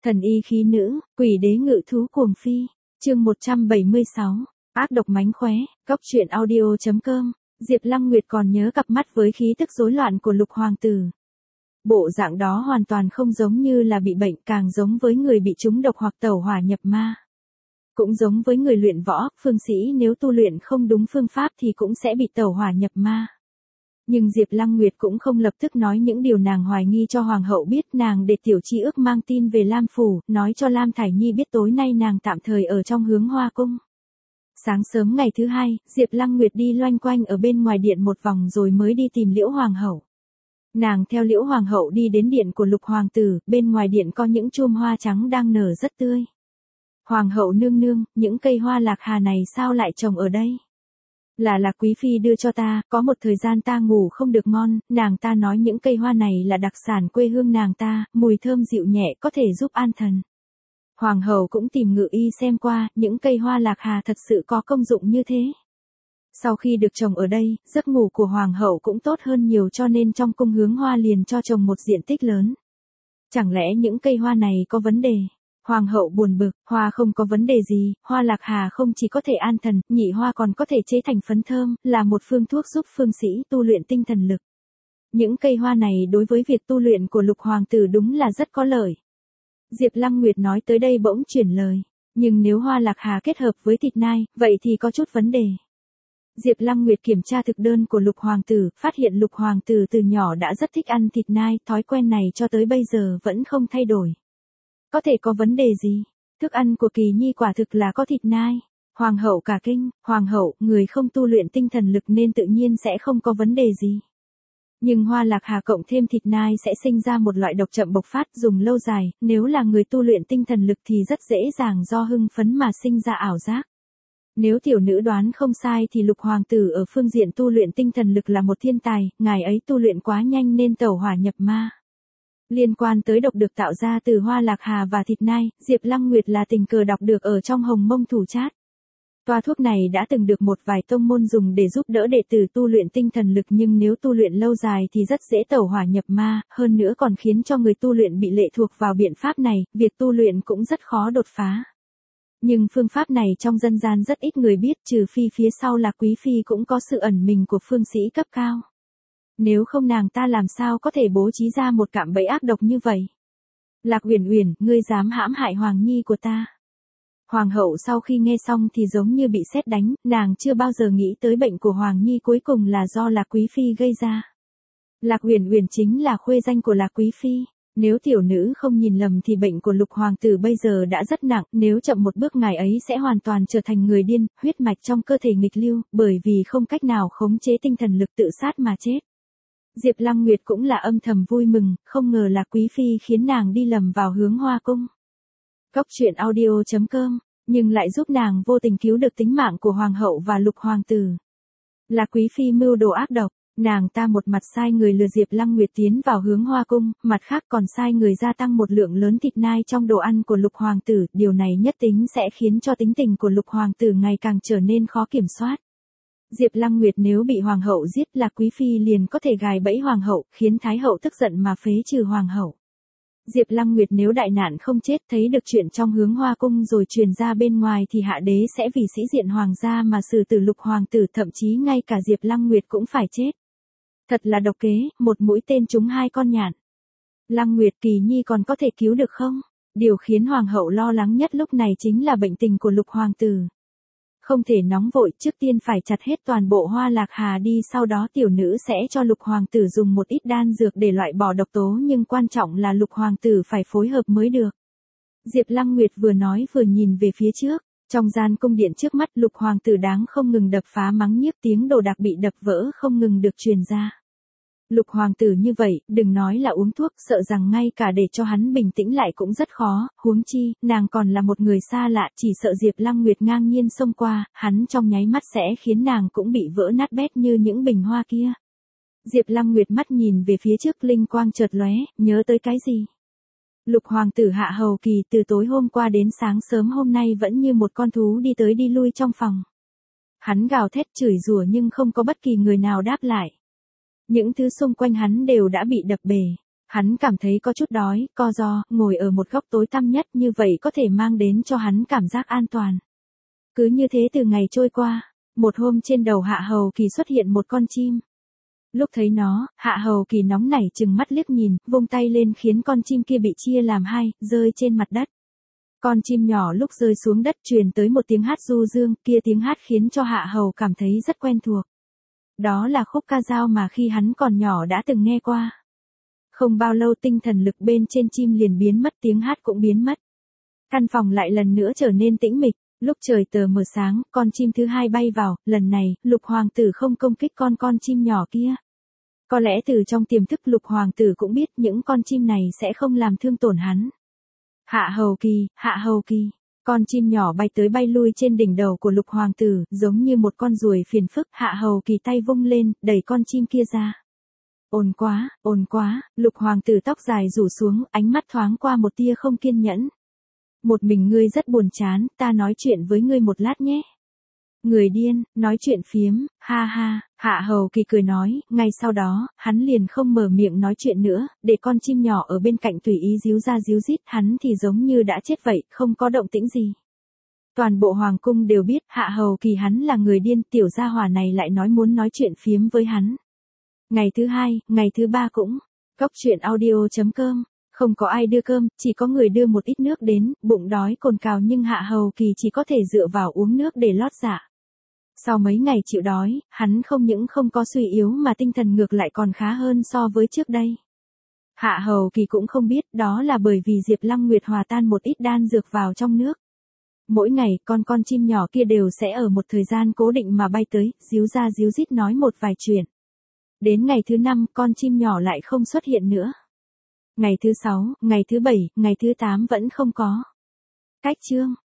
Thần y khí nữ, quỷ đế ngự thú cuồng phi. Chương 176. Ác độc mánh khóe. Góc truyện audio.com. Diệp Lăng Nguyệt còn nhớ cặp mắt với khí tức rối loạn của Lục hoàng tử. Bộ dạng đó hoàn toàn không giống như là bị bệnh, càng giống với người bị trúng độc hoặc tẩu hỏa nhập ma. Cũng giống với người luyện võ, phương sĩ nếu tu luyện không đúng phương pháp thì cũng sẽ bị tẩu hỏa nhập ma. Nhưng Diệp Lăng Nguyệt cũng không lập tức nói những điều nàng hoài nghi cho hoàng hậu biết, nàng để Tiểu Chi Ước mang tin về Lam phủ, nói cho Lam Thải Nhi biết tối nay nàng tạm thời ở trong Hướng Hoa cung. Sáng sớm ngày thứ hai, Diệp Lăng Nguyệt đi loanh quanh ở bên ngoài điện một vòng rồi mới đi tìm Liễu hoàng hậu. Nàng theo Liễu hoàng hậu đi đến điện của Lục hoàng tử, bên ngoài điện có những chum hoa trắng đang nở rất tươi. Hoàng hậu nương nương, những cây hoa lạc hà này sao lại trồng ở đây? Là Lạc quý phi đưa cho ta, có một thời gian ta ngủ không được ngon, nàng ta nói những cây hoa này là đặc sản quê hương nàng ta, mùi thơm dịu nhẹ có thể giúp an thần. Hoàng hậu cũng tìm ngự y xem qua, những cây hoa lạc hà thật sự có công dụng như thế. Sau khi được trồng ở đây, giấc ngủ của hoàng hậu cũng tốt hơn nhiều, cho nên trong cung Hướng Hoa liền cho trồng một diện tích lớn. Chẳng lẽ những cây hoa này có vấn đề? Hoàng hậu buồn bực, hoa không có vấn đề gì, hoa lạc hà không chỉ có thể an thần, nhị hoa còn có thể chế thành phấn thơm, là một phương thuốc giúp phương sĩ tu luyện tinh thần lực. Những cây hoa này đối với việc tu luyện của Lục hoàng tử đúng là rất có lợi. Diệp Lăng Nguyệt nói tới đây bỗng chuyển lời, nhưng nếu hoa lạc hà kết hợp với thịt nai, vậy thì có chút vấn đề. Diệp Lăng Nguyệt kiểm tra thực đơn của Lục hoàng tử, phát hiện Lục hoàng tử từ nhỏ đã rất thích ăn thịt nai, thói quen này cho tới bây giờ vẫn không thay đổi. Có thể có vấn đề gì? Thức ăn của Kỳ Nhi quả thực là có thịt nai. Hoàng hậu cả kinh, hoàng hậu, người không tu luyện tinh thần lực nên tự nhiên sẽ không có vấn đề gì. Nhưng hoa lạc hà cộng thêm thịt nai sẽ sinh ra một loại độc chậm bộc phát, dùng lâu dài, nếu là người tu luyện tinh thần lực thì rất dễ dàng do hưng phấn mà sinh ra ảo giác. Nếu tiểu nữ đoán không sai thì Lục hoàng tử ở phương diện tu luyện tinh thần lực là một thiên tài, ngài ấy tu luyện quá nhanh nên tẩu hỏa nhập ma. Liên quan tới độc được tạo ra từ hoa lạc hà và thịt nai, Diệp Lăng Nguyệt là tình cờ đọc được ở trong Hồng Mông Thủ Trát. Toa thuốc này đã từng được một vài tông môn dùng để giúp đỡ đệ tử tu luyện tinh thần lực, nhưng nếu tu luyện lâu dài thì rất dễ tẩu hỏa nhập ma, hơn nữa còn khiến cho người tu luyện bị lệ thuộc vào biện pháp này, việc tu luyện cũng rất khó đột phá. Nhưng phương pháp này trong dân gian rất ít người biết, trừ phi phía sau Lạc quý phi cũng có sự ẩn mình của phương sĩ cấp cao. Nếu không nàng ta làm sao có thể bố trí ra một cạm bẫy ác độc như vậy? Lạc Uyển Uyển, ngươi dám hãm hại Hoàng Nhi của ta. Hoàng hậu sau khi nghe xong thì giống như bị sét đánh, nàng chưa bao giờ nghĩ tới bệnh của Hoàng Nhi cuối cùng là do Lạc quý phi gây ra. Lạc Uyển Uyển chính là khuê danh của Lạc quý phi. Nếu tiểu nữ không nhìn lầm thì bệnh của Lục hoàng tử bây giờ đã rất nặng, nếu chậm một bước ngài ấy sẽ hoàn toàn trở thành người điên, huyết mạch trong cơ thể nghịch lưu, bởi vì không cách nào khống chế tinh thần lực tự sát mà chết. Diệp Lăng Nguyệt cũng là âm thầm vui mừng, không ngờ Lạc quý phi khiến nàng đi lầm vào Hướng Hoa cung. Góc truyện audio.com, nhưng lại giúp nàng vô tình cứu được tính mạng của hoàng hậu và Lục hoàng tử. Lạc quý phi mưu đồ ác độc, nàng ta một mặt sai người lừa Diệp Lăng Nguyệt tiến vào Hướng Hoa cung, mặt khác còn sai người gia tăng một lượng lớn thịt nai trong đồ ăn của Lục hoàng tử, điều này nhất định sẽ khiến cho tính tình của Lục hoàng tử ngày càng trở nên khó kiểm soát. Diệp Lăng Nguyệt nếu bị hoàng hậu giết, Lạc quý phi liền có thể gài bẫy hoàng hậu, khiến thái hậu tức giận mà phế trừ hoàng hậu. Diệp Lăng Nguyệt nếu đại nạn không chết, thấy được chuyện trong Hướng Hoa cung rồi truyền ra bên ngoài thì hạ đế sẽ vì sĩ diện hoàng gia mà xử tử Lục hoàng tử, thậm chí ngay cả Diệp Lăng Nguyệt cũng phải chết. Thật là độc kế, một mũi tên trúng hai con nhạn. Lăng Nguyệt, Kỳ Nhi còn có thể cứu được không? Điều khiến hoàng hậu lo lắng nhất lúc này chính là bệnh tình của Lục hoàng tử. Không thể nóng vội, trước tiên phải chặt hết toàn bộ hoa lạc hà đi, sau đó tiểu nữ sẽ cho Lục hoàng tử dùng một ít đan dược để loại bỏ độc tố, nhưng quan trọng là Lục hoàng tử phải phối hợp mới được. Diệp Lăng Nguyệt vừa nói vừa nhìn về phía trước, trong gian cung điện trước mắt Lục hoàng tử đáng không ngừng đập phá mắng nhiếc, tiếng đồ đạc bị đập vỡ không ngừng được truyền ra. Lục hoàng tử như vậy, đừng nói là uống thuốc, sợ rằng ngay cả để cho hắn bình tĩnh lại cũng rất khó, huống chi, nàng còn là một người xa lạ, chỉ sợ Diệp Lăng Nguyệt ngang nhiên xông qua, hắn trong nháy mắt sẽ khiến nàng cũng bị vỡ nát bét như những bình hoa kia. Diệp Lăng Nguyệt mắt nhìn về phía trước, linh quang chợt lóe, nhớ tới cái gì? Lục hoàng tử Hạ Hầu Kỳ từ tối hôm qua đến sáng sớm hôm nay vẫn như một con thú đi tới đi lui trong phòng. Hắn gào thét chửi rủa nhưng không có bất kỳ người nào đáp lại. Những thứ xung quanh hắn đều đã bị đập bể. Hắn cảm thấy có chút đói, co ro, ngồi ở một góc tối tăm nhất như vậy có thể mang đến cho hắn cảm giác an toàn. Cứ như thế từ ngày trôi qua, một hôm trên đầu Hạ Hầu Kỳ xuất hiện một con chim. Lúc thấy nó, Hạ Hầu Kỳ nóng nảy trừng mắt liếc nhìn, vung tay lên khiến con chim kia bị chia làm hai, rơi trên mặt đất. Con chim nhỏ lúc rơi xuống đất truyền tới một tiếng hát du dương, kia tiếng hát khiến cho Hạ Hầu cảm thấy rất quen thuộc. Đó là khúc ca dao mà khi hắn còn nhỏ đã từng nghe qua. Không bao lâu tinh thần lực bên trên chim liền biến mất, tiếng hát cũng biến mất. Căn phòng lại lần nữa trở nên tĩnh mịch, lúc trời tờ mờ sáng, con chim thứ hai bay vào, lần này, Lục Hoàng tử không công kích con chim nhỏ kia. Có lẽ từ trong tiềm thức Lục Hoàng tử cũng biết những con chim này sẽ không làm thương tổn hắn. Hạ Hầu Kỳ, con chim nhỏ bay tới bay lui trên đỉnh đầu của Lục Hoàng tử, giống như một con ruồi phiền phức. Hạ Hầu Kỳ tay vung lên, đẩy con chim kia ra. Ồn quá, Lục Hoàng tử tóc dài rủ xuống, ánh mắt thoáng qua một tia không kiên nhẫn. Một mình ngươi rất buồn chán, ta nói chuyện với ngươi một lát nhé. Người điên, nói chuyện phiếm, ha ha, Hạ Hầu Kỳ cười nói, ngay sau đó, hắn liền không mở miệng nói chuyện nữa, để con chim nhỏ ở bên cạnh tùy ý díu ra díu dít, hắn thì giống như đã chết vậy, không có động tĩnh gì. Toàn bộ hoàng cung đều biết, Hạ Hầu Kỳ hắn là người điên, tiểu gia hỏa này lại nói muốn nói chuyện phiếm với hắn. Ngày thứ hai, ngày thứ ba cũng, Cốc Truyện Audio.com, không có ai đưa cơm, chỉ có người đưa một ít nước đến, bụng đói cồn cào nhưng Hạ Hầu Kỳ chỉ có thể dựa vào uống nước để lót dạ. Sau mấy ngày chịu đói, hắn không những không có suy yếu mà tinh thần ngược lại còn khá hơn so với trước đây. Hạ Hầu Kỳ cũng không biết đó là bởi vì Diệp Lăng Nguyệt hòa tan một ít đan dược vào trong nước. Mỗi ngày con chim nhỏ kia đều sẽ ở một thời gian cố định mà bay tới, díu ra díu dít nói một vài chuyện. Đến ngày thứ 5 con chim nhỏ lại không xuất hiện nữa. Ngày thứ 6, ngày thứ 7, ngày thứ 8 vẫn không có. Cách chương